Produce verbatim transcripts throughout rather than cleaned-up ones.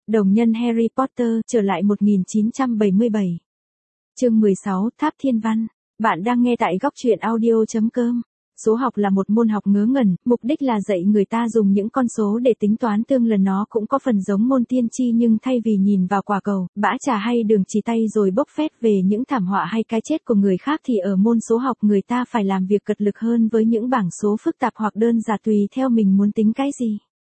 Đồng nhân Harry Potter trở lại một nghìn chín trăm bảy mươi bảy. Chương mười sáu, Tháp Thiên Văn. Bạn đang nghe tại góc truyện audio chấm com. Số học là một môn học ngớ ngẩn, mục đích là dạy người ta dùng những con số để tính toán tương lần. Nó cũng có phần giống môn tiên tri, nhưng thay vì nhìn vào quả cầu, bã trà hay đường chỉ tay rồi bốc phét về những thảm họa hay cái chết của người khác, thì ở môn số học người ta phải làm việc cật lực hơn với những bảng số phức tạp hoặc đơn giản tùy theo mình muốn tính cái gì.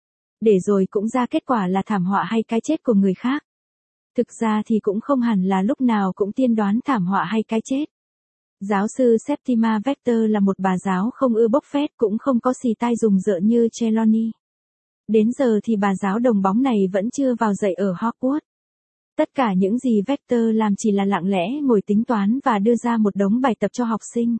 Để rồi cũng ra kết quả là thảm họa hay cái chết của người khác. Thực ra thì cũng không hẳn là lúc nào cũng tiên đoán thảm họa hay cái chết. Giáo sư Septima Vector là một bà giáo không ưa bốc phét, cũng không có xì tai rùng rợn như Trelawney. Đến giờ thì bà giáo đồng bóng này vẫn chưa vào dạy ở Hogwarts. Tất cả những gì Vector làm chỉ là lặng lẽ ngồi tính toán và đưa ra một đống bài tập cho học sinh.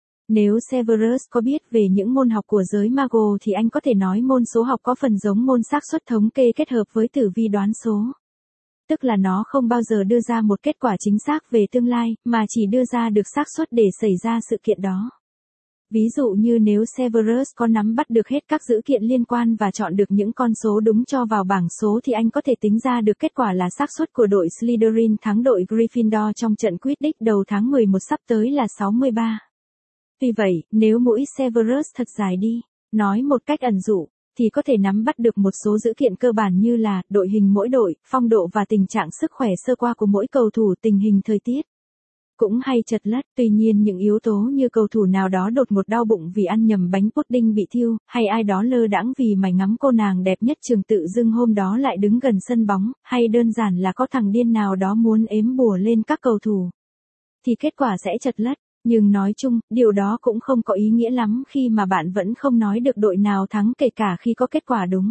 Nếu Severus có biết về những môn học của giới Mago thì anh có thể nói môn số học có phần giống môn xác suất thống kê kết hợp với tử vi đoán số. Tức là nó không bao giờ đưa ra một kết quả chính xác về tương lai, mà chỉ đưa ra được xác suất để xảy ra sự kiện đó. Ví dụ như nếu Severus có nắm bắt được hết các dữ kiện liên quan và chọn được những con số đúng cho vào bảng số, thì anh có thể tính ra được kết quả là xác suất của đội Slytherin thắng đội Gryffindor trong trận Quidditch đầu tháng mười một sắp tới là sáu mươi ba. Vì vậy, nếu mũi Severus thật dài đi, nói một cách ẩn dụ, thì có thể nắm bắt được một số dữ kiện cơ bản như là đội hình mỗi đội, phong độ và tình trạng sức khỏe sơ qua của mỗi cầu thủ, tình hình thời tiết. Cũng hay chật lất, tuy nhiên những yếu tố như cầu thủ nào đó đột ngột đau bụng vì ăn nhầm bánh pudding bị thiêu, hay ai đó lơ đãng vì mải ngắm cô nàng đẹp nhất trường tự dưng hôm đó lại đứng gần sân bóng, hay đơn giản là có thằng điên nào đó muốn ếm bùa lên các cầu thủ, thì kết quả sẽ chật lất. Nhưng nói chung, điều đó cũng không có ý nghĩa lắm khi mà bạn vẫn không nói được đội nào thắng kể cả khi có kết quả đúng.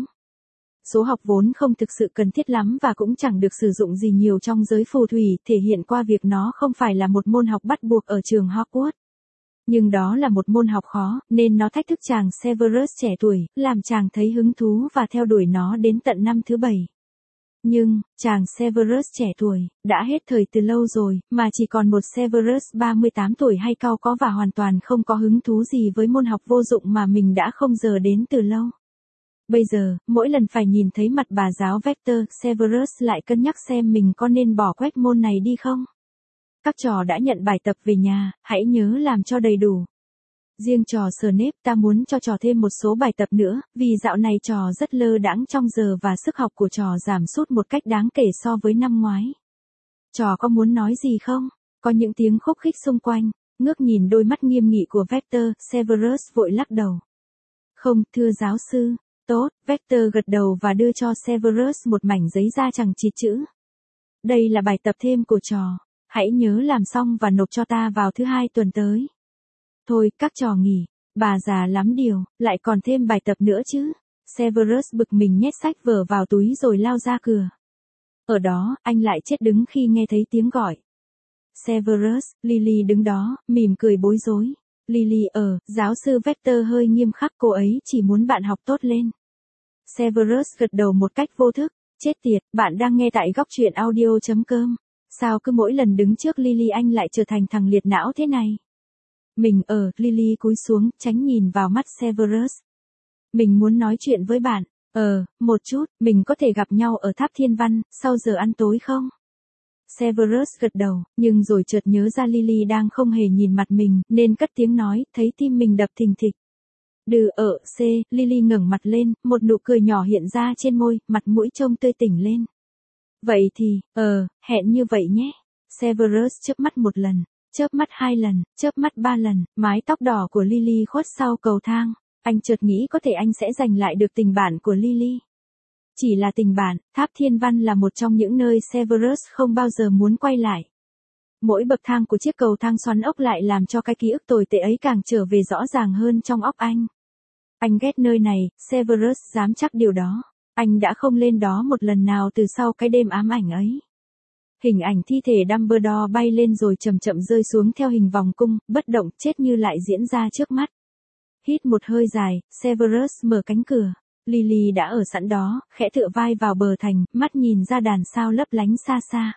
Số học vốn không thực sự cần thiết lắm và cũng chẳng được sử dụng gì nhiều trong giới phù thủy, thể hiện qua việc nó không phải là một môn học bắt buộc ở trường Hogwarts. Nhưng đó là một môn học khó, nên nó thách thức chàng Severus trẻ tuổi, làm chàng thấy hứng thú và theo đuổi nó đến tận năm thứ bảy. Nhưng, chàng Severus trẻ tuổi, đã hết thời từ lâu rồi, mà chỉ còn một Severus ba mươi tám tuổi hay cau có và hoàn toàn không có hứng thú gì với môn học vô dụng mà mình đã không giờ đến từ lâu. Bây giờ, mỗi lần phải nhìn thấy mặt bà giáo Vector, Severus lại cân nhắc xem mình có nên bỏ quách môn này đi không. Các trò đã nhận bài tập về nhà, hãy nhớ làm cho đầy đủ. Riêng trò Snape, ta muốn cho trò thêm một số bài tập nữa, vì dạo này trò rất lơ đãng trong giờ và sức học của trò giảm sút một cách đáng kể so với năm ngoái. Trò có muốn nói gì không? Có những tiếng khúc khích xung quanh, ngước nhìn đôi mắt nghiêm nghị của Vector, Severus vội lắc đầu. Không, thưa giáo sư. Tốt, Vector gật đầu và đưa cho Severus một mảnh giấy da chằng chịt chữ. Đây là bài tập thêm của trò, hãy nhớ làm xong và nộp cho ta vào thứ hai tuần tới. Thôi, các trò nghỉ, bà già lắm điều, lại còn thêm bài tập nữa chứ. Severus bực mình nhét sách vở vào túi rồi lao ra cửa. Ở đó, anh lại chết đứng khi nghe thấy tiếng gọi. Severus, Lily đứng đó, mỉm cười bối rối. Lily ở, giáo sư Vector hơi nghiêm khắc, cô ấy chỉ muốn bạn học tốt lên. Severus gật đầu một cách vô thức. Chết tiệt, bạn đang nghe tại góc truyện audio chấm com. Sao cứ mỗi lần đứng trước Lily anh lại trở thành thằng liệt não thế này? Mình ở, Lily cúi xuống, tránh nhìn vào mắt Severus. Mình muốn nói chuyện với bạn. Ờ, một chút, mình có thể gặp nhau ở Tháp Thiên Văn, sau giờ ăn tối không? Severus gật đầu, nhưng rồi chợt nhớ ra Lily đang không hề nhìn mặt mình, nên cất tiếng nói, thấy tim mình đập thình thịch. Đừ ở, C, Lily ngẩng mặt lên, một nụ cười nhỏ hiện ra trên môi, mặt mũi trông tươi tỉnh lên. Vậy thì, ờ, hẹn như vậy nhé. Severus chớp mắt một lần. Chớp mắt hai lần, chớp mắt ba lần, mái tóc đỏ của Lily khuất sau cầu thang. Anh chợt nghĩ có thể anh sẽ giành lại được tình bạn của Lily. Chỉ là tình bạn, Tháp Thiên Văn là một trong những nơi Severus không bao giờ muốn quay lại. Mỗi bậc thang của chiếc cầu thang xoắn ốc lại làm cho cái ký ức tồi tệ ấy càng trở về rõ ràng hơn trong óc anh. Anh ghét nơi này, Severus dám chắc điều đó. Anh đã không lên đó một lần nào từ sau cái đêm ám ảnh ấy. Hình ảnh thi thể Dumbledore bay lên rồi chậm chậm rơi xuống theo hình vòng cung, bất động, chết như lại diễn ra trước mắt. Hít một hơi dài, Severus mở cánh cửa. Lily đã ở sẵn đó, khẽ tựa vai vào bờ thành, mắt nhìn ra đàn sao lấp lánh xa xa.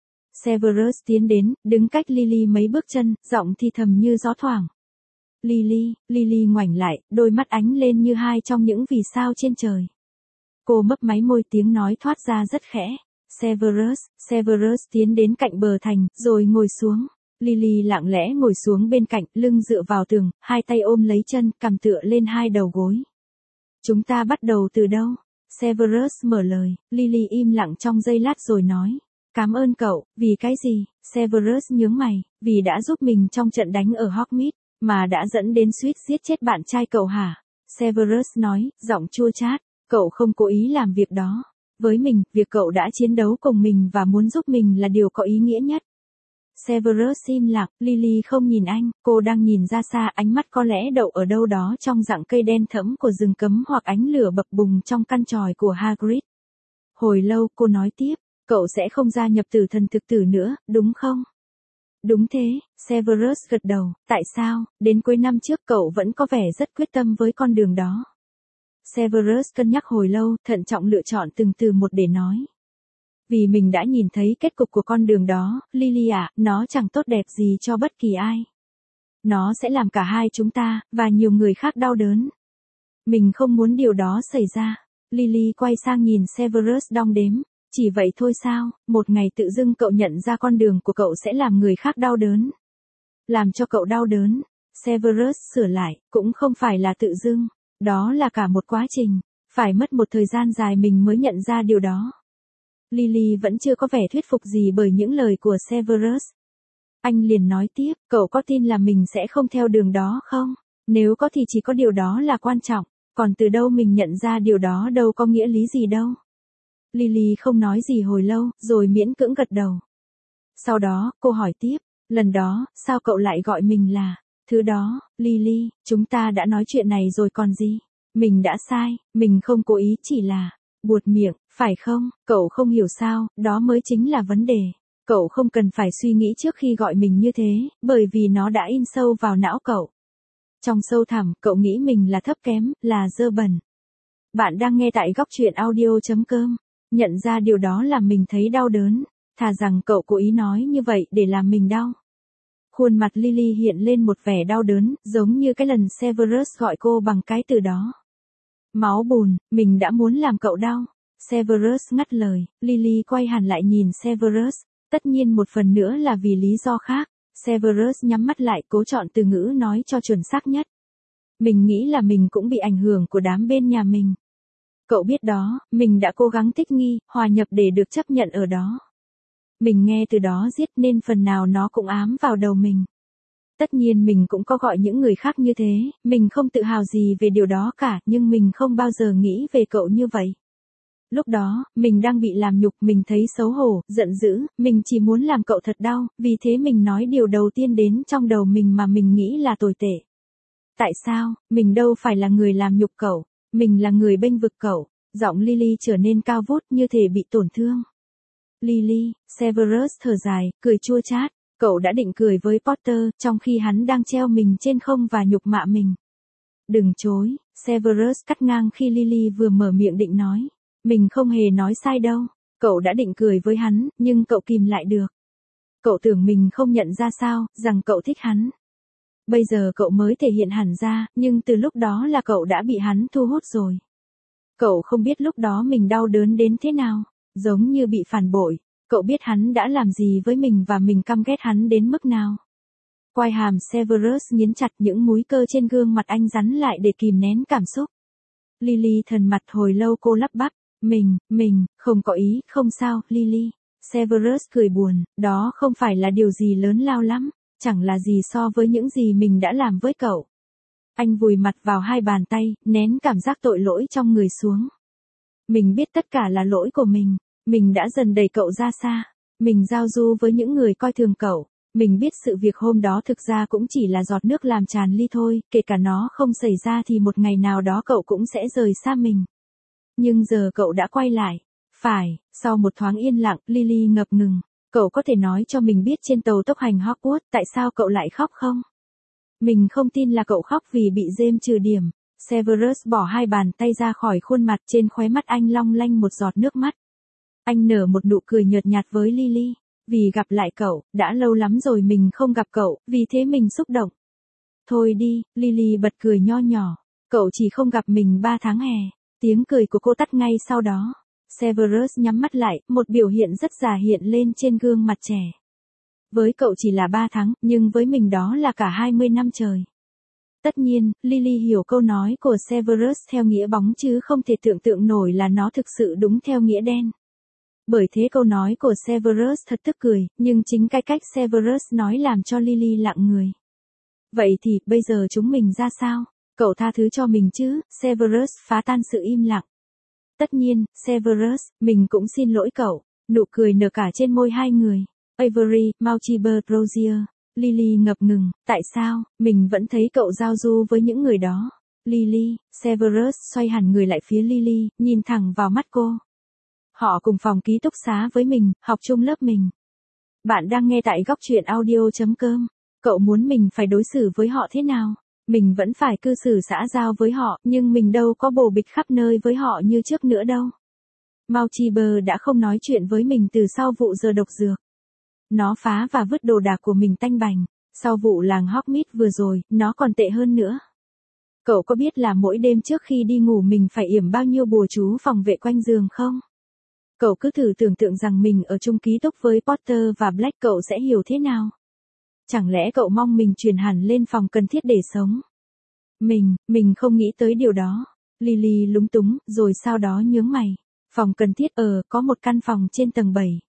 Severus tiến đến, đứng cách Lily mấy bước chân, giọng thì thầm như gió thoảng. Lily, Lily ngoảnh lại, đôi mắt ánh lên như hai trong những vì sao trên trời. Cô mấp máy môi, tiếng nói thoát ra rất khẽ. Severus, Severus tiến đến cạnh bờ thành, rồi ngồi xuống. Lily lặng lẽ ngồi xuống bên cạnh, lưng dựa vào tường, hai tay ôm lấy chân, cằm tựa lên hai đầu gối. Chúng ta bắt đầu từ đâu? Severus mở lời. Lily im lặng trong giây lát rồi nói. Cảm ơn cậu. Vì cái gì? Severus nhướng mày. Vì đã giúp mình trong trận đánh ở Hogsmeade, mà đã dẫn đến suýt giết chết bạn trai cậu hả? Severus nói, giọng chua chát. Cậu không cố ý làm việc đó. Với mình, việc cậu đã chiến đấu cùng mình và muốn giúp mình là điều có ý nghĩa nhất. Severus im lặng, Lily không nhìn anh, cô đang nhìn ra xa, ánh mắt có lẽ đậu ở đâu đó trong rặng cây đen thẫm của rừng cấm hoặc ánh lửa bập bùng trong căn tròi của Hagrid. Hồi lâu cô nói tiếp, cậu sẽ không gia nhập tử thần thực tử nữa, đúng không? Đúng thế, Severus gật đầu, tại sao, đến cuối năm trước cậu vẫn có vẻ rất quyết tâm với con đường đó. Severus cân nhắc hồi lâu, thận trọng lựa chọn từng từ một để nói. Vì mình đã nhìn thấy kết cục của con đường đó, Lily ạ, nó chẳng tốt đẹp gì cho bất kỳ ai. Nó sẽ làm cả hai chúng ta, và nhiều người khác đau đớn. Mình không muốn điều đó xảy ra. Lily quay sang nhìn Severus đong đếm. Chỉ vậy thôi sao, một ngày tự dưng cậu nhận ra con đường của cậu sẽ làm người khác đau đớn. Làm cho cậu đau đớn. Severus sửa lại, cũng không phải là tự dưng. Đó là cả một quá trình. Phải mất một thời gian dài mình mới nhận ra điều đó. Lily vẫn chưa có vẻ thuyết phục gì bởi những lời của Severus. Anh liền nói tiếp, cậu có tin là mình sẽ không theo đường đó không? Nếu có thì chỉ có điều đó là quan trọng, còn từ đâu mình nhận ra điều đó đâu có nghĩa lý gì đâu. Lily không nói gì hồi lâu, rồi miễn cưỡng gật đầu. Sau đó, cô hỏi tiếp, lần đó, sao cậu lại gọi mình là, thứ đó, Lily, chúng ta đã nói chuyện này rồi còn gì? Mình đã sai, mình không cố ý, chỉ là, buột miệng, phải không? Cậu không hiểu sao, đó mới chính là vấn đề. Cậu không cần phải suy nghĩ trước khi gọi mình như thế, bởi vì nó đã in sâu vào não cậu. Trong sâu thẳm, cậu nghĩ mình là thấp kém, là dơ bẩn. Bạn đang nghe tại góc truyện audio chấm com. Nhận ra điều đó làm mình thấy đau đớn. Thà rằng cậu cố ý nói như vậy để làm mình đau. Khuôn mặt Lily hiện lên một vẻ đau đớn, giống như cái lần Severus gọi cô bằng cái từ đó. Máu bùn, mình đã muốn làm cậu đau. Severus ngắt lời, Lily quay hẳn lại nhìn Severus, tất nhiên một phần nữa là vì lý do khác. Severus nhắm mắt lại, cố chọn từ ngữ nói cho chuẩn xác nhất. Mình nghĩ là mình cũng bị ảnh hưởng của đám bên nhà mình. Cậu biết đó, mình đã cố gắng thích nghi, hòa nhập để được chấp nhận ở đó. Mình nghe từ đó giết nên phần nào nó cũng ám vào đầu mình. Tất nhiên mình cũng có gọi những người khác như thế, mình không tự hào gì về điều đó cả, nhưng mình không bao giờ nghĩ về cậu như vậy. Lúc đó, mình đang bị làm nhục, mình thấy xấu hổ, giận dữ, mình chỉ muốn làm cậu thật đau, vì thế mình nói điều đầu tiên đến trong đầu mình mà mình nghĩ là tồi tệ. Tại sao, mình đâu phải là người làm nhục cậu, mình là người bênh vực cậu. Giọng Lily trở nên cao vút như thể bị tổn thương. Lily, Severus thở dài, cười chua chát. Cậu đã định cười với Potter, trong khi hắn đang treo mình trên không và nhục mạ mình. Đừng chối, Severus cắt ngang khi Lily vừa mở miệng định nói. Mình không hề nói sai đâu. Cậu đã định cười với hắn, nhưng cậu kìm lại được. Cậu tưởng mình không nhận ra sao, rằng cậu thích hắn. Bây giờ cậu mới thể hiện hẳn ra, nhưng từ lúc đó là cậu đã bị hắn thu hút rồi. Cậu không biết lúc đó mình đau đớn đến thế nào, giống như bị phản bội. Cậu biết hắn đã làm gì với mình và mình căm ghét hắn đến mức nào. Quai hàm Severus nghiến chặt, những múi cơ trên gương mặt anh rắn lại để kìm nén cảm xúc. Lily thần mặt hồi lâu, cô lắp bắp. Mình, mình, không có ý, không sao, Lily. Severus cười buồn, đó không phải là điều gì lớn lao lắm, chẳng là gì so với những gì mình đã làm với cậu. Anh vùi mặt vào hai bàn tay, nén cảm giác tội lỗi trong người xuống. Mình biết tất cả là lỗi của mình, mình đã dần đẩy cậu ra xa, mình giao du với những người coi thường cậu, mình biết sự việc hôm đó thực ra cũng chỉ là giọt nước làm tràn ly thôi, kể cả nó không xảy ra thì một ngày nào đó cậu cũng sẽ rời xa mình. Nhưng giờ cậu đã quay lại. Phải, sau một thoáng yên lặng, Lily ngập ngừng. Cậu có thể nói cho mình biết trên tàu tốc hành Hogwarts, tại sao cậu lại khóc không? Mình không tin là cậu khóc vì bị James trừ điểm. Severus bỏ hai bàn tay ra khỏi khuôn mặt, trên khóe mắt anh long lanh một giọt nước mắt. Anh nở một nụ cười nhợt nhạt với Lily. Vì gặp lại cậu, đã lâu lắm rồi mình không gặp cậu, vì thế mình xúc động. Thôi đi, Lily bật cười nho nhỏ. Cậu chỉ không gặp mình ba tháng hè. Tiếng cười của cô tắt ngay sau đó. Severus nhắm mắt lại, một biểu hiện rất già hiện lên trên gương mặt trẻ. Với cậu chỉ là ba tháng, nhưng với mình đó là cả hai mươi năm trời. Tất nhiên, Lily hiểu câu nói của Severus theo nghĩa bóng chứ không thể tưởng tượng nổi là nó thực sự đúng theo nghĩa đen. Bởi thế câu nói của Severus thật tức cười, nhưng chính cái cách Severus nói làm cho Lily lặng người. Vậy thì, bây giờ chúng mình ra sao? Cậu tha thứ cho mình chứ? Severus phá tan sự im lặng. Tất nhiên, Severus, mình cũng xin lỗi cậu. Nụ cười nở cả trên môi hai người. Avery, Malchiber, Rosier. Lily ngập ngừng, tại sao, mình vẫn thấy cậu giao du với những người đó. Lily, Severus xoay hẳn người lại phía Lily, nhìn thẳng vào mắt cô. Họ cùng phòng ký túc xá với mình, học chung lớp mình. Bạn đang nghe tại góc truyện audio chấm com. Cậu muốn mình phải đối xử với họ thế nào? Mình vẫn phải cư xử xã giao với họ, nhưng mình đâu có bồ bịch khắp nơi với họ như trước nữa đâu. Malchiber đã không nói chuyện với mình từ sau vụ giờ độc dược. Nó phá và vứt đồ đạc của mình tanh bành. Sau vụ làng Hogsmeade vừa rồi, nó còn tệ hơn nữa. Cậu có biết là mỗi đêm trước khi đi ngủ mình phải yểm bao nhiêu bùa chú phòng vệ quanh giường không? Cậu cứ thử tưởng tượng rằng mình ở chung ký túc với Potter và Black, cậu sẽ hiểu thế nào? Chẳng lẽ cậu mong mình chuyển hẳn lên phòng cần thiết để sống? Mình, mình không nghĩ tới điều đó. Lily lúng túng, rồi sau đó nhướng mày. Phòng cần thiết, ờ, có một căn phòng trên tầng bảy.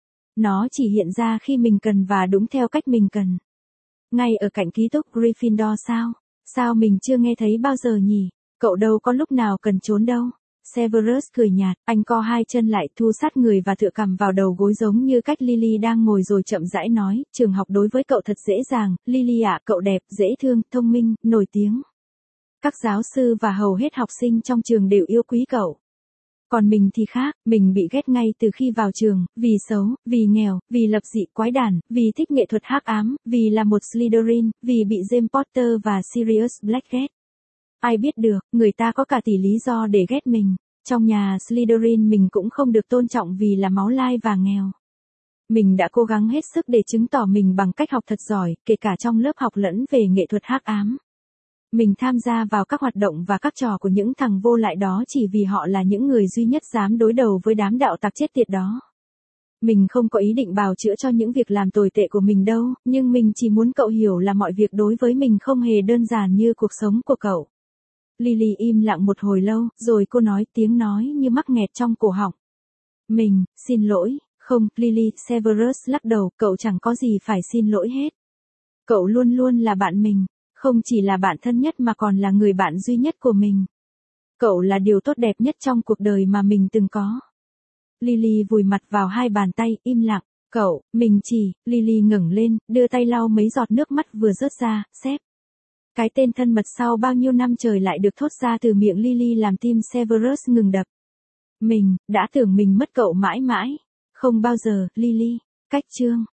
Nó chỉ hiện ra khi mình cần và đúng theo cách mình cần. Ngay ở cạnh ký túc Gryffindor sao? Sao mình chưa nghe thấy bao giờ nhỉ? Cậu đâu có lúc nào cần trốn đâu. Severus cười nhạt, anh co hai chân lại, thu sát người và tựa cằm vào đầu gối giống như cách Lily đang ngồi, rồi chậm rãi nói, trường học đối với cậu thật dễ dàng, Lily ạ, cậu đẹp, dễ thương, thông minh, nổi tiếng. Các giáo sư và hầu hết học sinh trong trường đều yêu quý cậu. Còn mình thì khác, mình bị ghét ngay từ khi vào trường, vì xấu, vì nghèo, vì lập dị quái đản, vì thích nghệ thuật hắc ám, vì là một Slytherin, vì bị James Potter và Sirius Black ghét. Ai biết được, người ta có cả tỷ lý do để ghét mình. Trong nhà Slytherin mình cũng không được tôn trọng vì là máu lai và nghèo. Mình đã cố gắng hết sức để chứng tỏ mình bằng cách học thật giỏi, kể cả trong lớp học lẫn về nghệ thuật hắc ám. Mình tham gia vào các hoạt động và các trò của những thằng vô lại đó chỉ vì họ là những người duy nhất dám đối đầu với đám đạo tặc chết tiệt đó. Mình không có ý định bào chữa cho những việc làm tồi tệ của mình đâu, nhưng mình chỉ muốn cậu hiểu là mọi việc đối với mình không hề đơn giản như cuộc sống của cậu. Lily im lặng một hồi lâu, rồi cô nói, tiếng nói như mắc nghẹt trong cổ họng. Mình, xin lỗi, không, Lily, Severus lắc đầu, cậu chẳng có gì phải xin lỗi hết. Cậu luôn luôn là bạn mình, không chỉ là bạn thân nhất mà còn là người bạn duy nhất của mình. Cậu là điều tốt đẹp nhất trong cuộc đời mà mình từng có. Lily vùi mặt vào hai bàn tay, im lặng. Cậu, mình chỉ, Lily ngẩng lên, đưa tay lau mấy giọt nước mắt vừa rớt ra, sếp. Cái tên thân mật sau bao nhiêu năm trời lại được thốt ra từ miệng Lily làm tim Severus ngừng đập. Mình, đã tưởng mình mất cậu mãi mãi. Không bao giờ, Lily. Cách chương.